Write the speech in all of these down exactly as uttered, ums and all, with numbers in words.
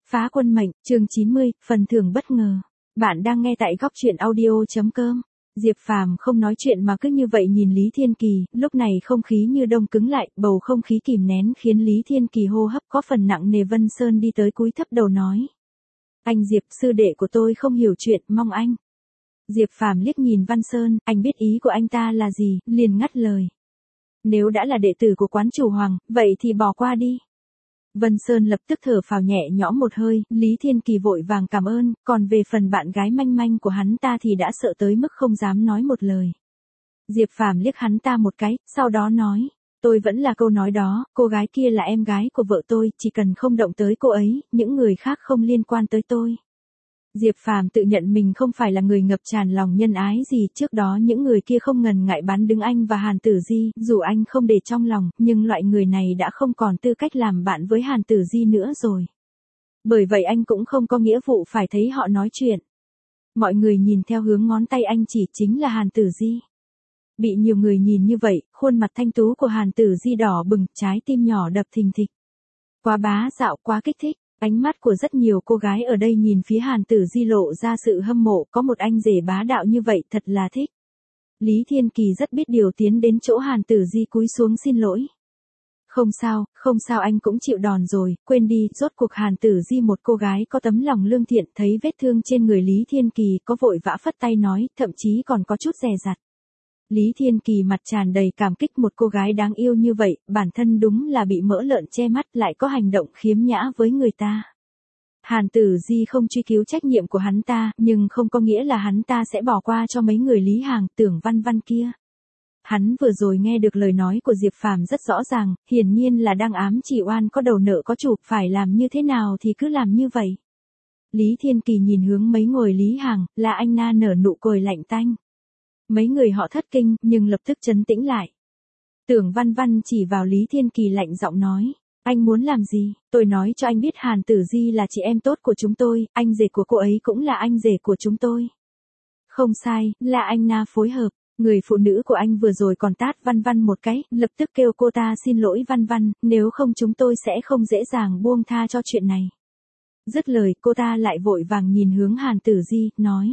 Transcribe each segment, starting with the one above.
Phá quân mệnh, chương chín mươi, phần thưởng bất ngờ. Bạn đang nghe tại góc truyện audio chấm com. Diệp Phàm không nói chuyện mà cứ như vậy nhìn Lý Thiên Kỳ, lúc này không khí như đông cứng lại, bầu không khí kìm nén khiến Lý Thiên Kỳ hô hấp có phần nặng nề. Vân Sơn đi tới cúi thấp đầu nói. Anh Diệp, sư đệ của tôi không hiểu chuyện, mong anh. Diệp Phàm liếc nhìn Văn Sơn, anh biết ý của anh ta là gì, liền ngắt lời. Nếu đã là đệ tử của quán chủ Hoàng, vậy thì bỏ qua đi. Vân Sơn lập tức thở phào nhẹ nhõm một hơi, Lý Thiên Kỳ vội vàng cảm ơn, còn về phần bạn gái manh manh của hắn ta thì đã sợ tới mức không dám nói một lời. Diệp Phàm liếc hắn ta một cái, sau đó nói, tôi vẫn là câu nói đó, cô gái kia là em gái của vợ tôi, chỉ cần không động tới cô ấy, những người khác không liên quan tới tôi. Diệp Phàm tự nhận mình không phải là người ngập tràn lòng nhân ái gì, trước đó những người kia không ngần ngại bán đứng anh và Hàn Tử Di, dù anh không để trong lòng, nhưng loại người này đã không còn tư cách làm bạn với Hàn Tử Di nữa rồi. Bởi vậy anh cũng không có nghĩa vụ phải thấy họ nói chuyện. Mọi người nhìn theo hướng ngón tay anh chỉ chính là Hàn Tử Di. Bị nhiều người nhìn như vậy, khuôn mặt thanh tú của Hàn Tử Di đỏ bừng, trái tim nhỏ đập thình thịch. Quá bá dạo, quá kích thích. Ánh mắt của rất nhiều cô gái ở đây nhìn phía Hàn Tử Di lộ ra sự hâm mộ, có một anh rể bá đạo như vậy thật là thích. Lý Thiên Kỳ rất biết điều, tiến đến chỗ Hàn Tử Di cúi xuống xin lỗi. Không sao, không sao, anh cũng chịu đòn rồi, quên đi, rốt cuộc Hàn Tử Di một cô gái có tấm lòng lương thiện, thấy vết thương trên người Lý Thiên Kỳ có vội vã phất tay nói, thậm chí còn có chút dè dặt. Lý Thiên Kỳ mặt tràn đầy cảm kích, một cô gái đáng yêu như vậy, bản thân đúng là bị mỡ lợn che mắt, lại có hành động khiếm nhã với người ta. Hàn Tử Di không truy cứu trách nhiệm của hắn ta, nhưng không có nghĩa là hắn ta sẽ bỏ qua cho mấy người Lý Hàng, Tưởng Văn Văn kia. Hắn vừa rồi nghe được lời nói của Diệp Phàm rất rõ ràng, hiển nhiên là đang ám chỉ oan có đầu nợ có chủ, phải làm như thế nào thì cứ làm như vậy. Lý Thiên Kỳ nhìn hướng mấy người Lý Hàng, là anh na nở nụ cười lạnh tanh. Mấy người họ thất kinh, nhưng lập tức trấn tĩnh lại. Tưởng Văn Văn chỉ vào Lý Thiên Kỳ lạnh giọng nói, anh muốn làm gì, tôi nói cho anh biết Hàn Tử Di là chị em tốt của chúng tôi, anh rể của cô ấy cũng là anh rể của chúng tôi. Không sai, là anh na phối hợp, người phụ nữ của anh vừa rồi còn tát Văn Văn một cái, lập tức kêu cô ta xin lỗi Văn Văn, nếu không chúng tôi sẽ không dễ dàng buông tha cho chuyện này. Dứt lời, cô ta lại vội vàng nhìn hướng Hàn Tử Di, nói.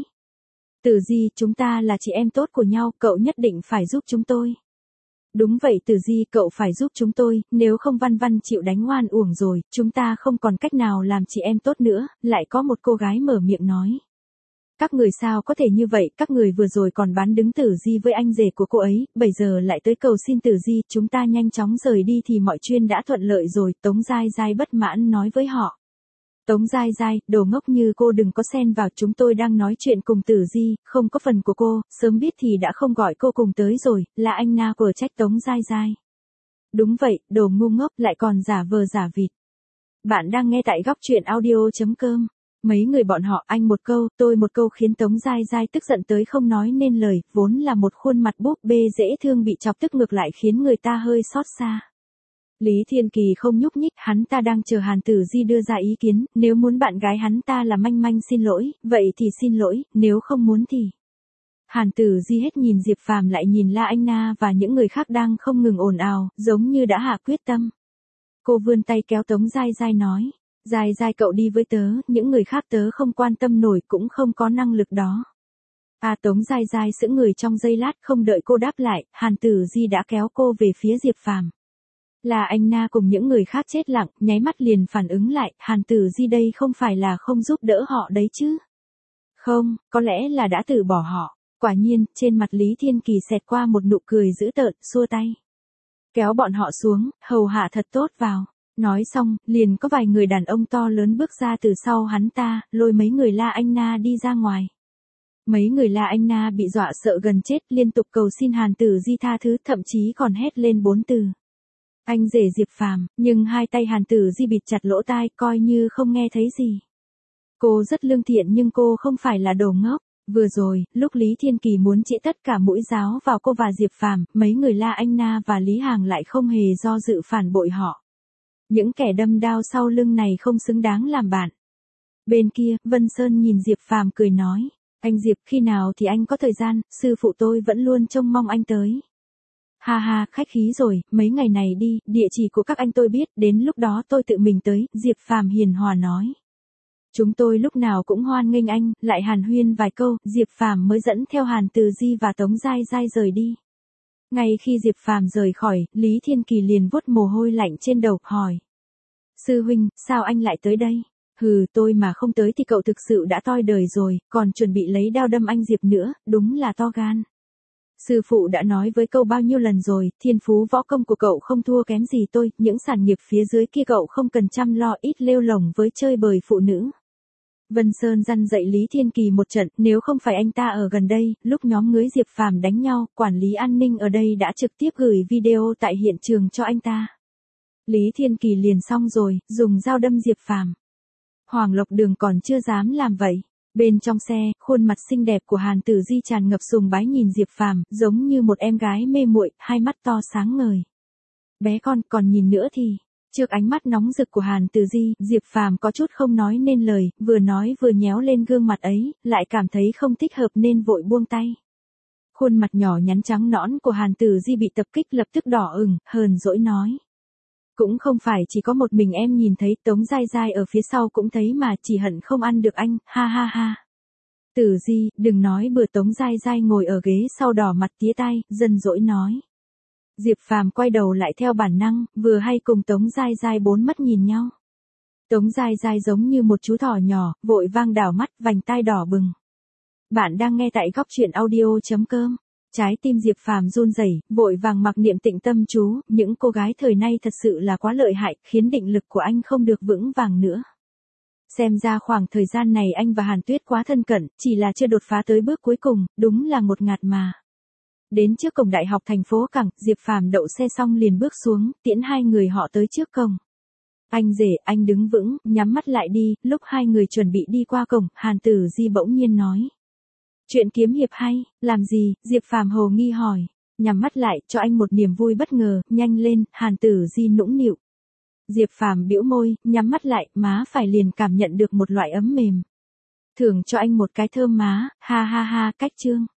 Tử Di, chúng ta là chị em tốt của nhau, cậu nhất định phải giúp chúng tôi. Đúng vậy Tử Di, cậu phải giúp chúng tôi, nếu không Văn Văn chịu đánh oan uổng rồi, chúng ta không còn cách nào làm chị em tốt nữa. Lại có một cô gái mở miệng nói. Các người sao có thể như vậy, các người vừa rồi còn bán đứng Tử Di với anh rể của cô ấy, bây giờ lại tới cầu xin Tử Di, chúng ta nhanh chóng rời đi thì mọi chuyện đã thuận lợi rồi. Tống Giai Giai bất mãn nói với họ. Tống Giai Giai, đồ ngốc như cô đừng có xen vào, chúng tôi đang nói chuyện cùng Tử Di, không có phần của cô, sớm biết thì đã không gọi cô cùng tới rồi, là anh na của trách Tống Giai Giai. Đúng vậy, đồ ngu ngốc, lại còn giả vờ giả vịt. Bạn đang nghe tại góc truyện audio chấm com. Mấy người bọn họ anh một câu, tôi một câu khiến Tống Giai Giai tức giận tới không nói nên lời, vốn là một khuôn mặt búp bê dễ thương bị chọc tức ngược lại khiến người ta hơi xót xa. Lý Thiên Kỳ không nhúc nhích, hắn ta đang chờ Hàn Tử Di đưa ra ý kiến, nếu muốn bạn gái hắn ta là manh manh xin lỗi, vậy thì xin lỗi, nếu không muốn thì... Hàn Tử Di hết nhìn Diệp Phàm lại nhìn La Anh Na và những người khác đang không ngừng ồn ào, giống như đã hạ quyết tâm. Cô vươn tay kéo Tống Giai Giai nói, Giai Giai cậu đi với tớ, những người khác tớ không quan tâm nổi cũng không có năng lực đó. À Tống Giai Giai sững người trong giây lát, không đợi cô đáp lại, Hàn Tử Di đã kéo cô về phía Diệp Phàm. Là anh na cùng những người khác chết lặng, nháy mắt liền phản ứng lại, Hàn Tử Di đây không phải là không giúp đỡ họ đấy chứ. Không, có lẽ là đã từ bỏ họ. Quả nhiên, trên mặt Lý Thiên Kỳ xẹt qua một nụ cười dữ tợn, xua tay. Kéo bọn họ xuống, hầu hạ thật tốt vào. Nói xong, liền có vài người đàn ông to lớn bước ra từ sau hắn ta, lôi mấy người La Anh Na đi ra ngoài. Mấy người La Anh Na bị dọa sợ gần chết, liên tục cầu xin Hàn Tử Di tha thứ, thậm chí còn hét lên bốn từ. Anh rể Diệp Phàm, nhưng hai tay Hàn Tử Di bịt chặt lỗ tai, coi như không nghe thấy gì. Cô rất lương thiện nhưng cô không phải là đồ ngốc. Vừa rồi, lúc Lý Thiên Kỳ muốn chĩa tất cả mũi giáo vào cô và Diệp Phàm, mấy người La Anh Na và Lý Hàng lại không hề do dự phản bội họ. Những kẻ đâm đao sau lưng này không xứng đáng làm bạn. Bên kia, Vân Sơn nhìn Diệp Phàm cười nói, anh Diệp, khi nào thì anh có thời gian, sư phụ tôi vẫn luôn trông mong anh tới. Ha ha, khách khí rồi, mấy ngày này đi, địa chỉ của các anh tôi biết, đến lúc đó tôi tự mình tới, Diệp Phàm hiền hòa nói. Chúng tôi lúc nào cũng hoan nghênh anh, lại hàn huyên vài câu, Diệp Phàm mới dẫn theo Hàn Từ Di và Tống Giai Giai rời đi. Ngay khi Diệp Phàm rời khỏi, Lý Thiên Kỳ liền vuốt mồ hôi lạnh trên đầu, hỏi. Sư huynh, sao anh lại tới đây? Hừ, tôi mà không tới thì cậu thực sự đã toi đời rồi, còn chuẩn bị lấy đao đâm anh Diệp nữa, đúng là to gan. Sư phụ đã nói với cậu bao nhiêu lần rồi, thiên phú võ công của cậu không thua kém gì tôi, những sản nghiệp phía dưới kia cậu không cần chăm lo, ít lêu lổng với chơi bời phụ nữ. Vân Sơn răn dạy Lý Thiên Kỳ một trận, nếu không phải anh ta ở gần đây, lúc nhóm ngưới Diệp Phàm đánh nhau, quản lý an ninh ở đây đã trực tiếp gửi video tại hiện trường cho anh ta. Lý Thiên Kỳ liền xong rồi, dùng dao đâm Diệp Phàm. Hoàng Lộc Đường còn chưa dám làm vậy. Bên trong xe, khuôn mặt xinh đẹp của Hàn Tử Di tràn ngập sùng bái nhìn Diệp Phàm, giống như một em gái mê muội, hai mắt to sáng ngời. Bé con, còn nhìn nữa thì... Trước ánh mắt nóng rực của Hàn Từ Di, Diệp Phàm có chút không nói nên lời, vừa nói vừa nhéo lên gương mặt ấy, lại cảm thấy không thích hợp nên vội buông tay. Khuôn mặt nhỏ nhắn trắng nõn của Hàn Từ Di bị tập kích lập tức đỏ ửng, hờn dỗi nói. Cũng không phải chỉ có một mình em nhìn thấy, Tống Giai Giai ở phía sau cũng thấy mà, chỉ hận không ăn được anh, ha ha ha. Từ Di, đừng nói bừa. Tống Giai Giai ngồi ở ghế sau đỏ mặt tía tai, dần dỗi nói. Diệp Phàm quay đầu lại theo bản năng, vừa hay cùng Tống Giai Giai bốn mắt nhìn nhau. Tống Giai Giai giống như một chú thỏ nhỏ, vội vang đảo mắt, vành tai đỏ bừng. Bạn đang nghe tại góc truyện audio chấm com. Trái tim Diệp Phàm run rẩy, vội vàng mặc niệm tịnh tâm chú, những cô gái thời nay thật sự là quá lợi hại, khiến định lực của anh không được vững vàng nữa. Xem ra khoảng thời gian này anh và Hàn Tuyết quá thân cận, chỉ là chưa đột phá tới bước cuối cùng, đúng là ngột ngạt mà. Đến trước cổng đại học thành phố Cảng, Diệp Phàm đậu xe xong liền bước xuống, tiễn hai người họ tới trước cổng. Anh rể, anh đứng vững, nhắm mắt lại đi, lúc hai người chuẩn bị đi qua cổng, Hàn Tử Di bỗng nhiên nói. Chuyện kiếm hiệp hay, làm gì? Diệp Phàm hồ nghi hỏi. Nhắm mắt lại, cho anh một niềm vui bất ngờ, nhanh lên, Hàn Tử Di nũng nịu. Diệp Phàm bĩu môi, nhắm mắt lại, má phải liền cảm nhận được một loại ấm mềm. Thưởng cho anh một cái thơm má, ha ha ha, cách chương.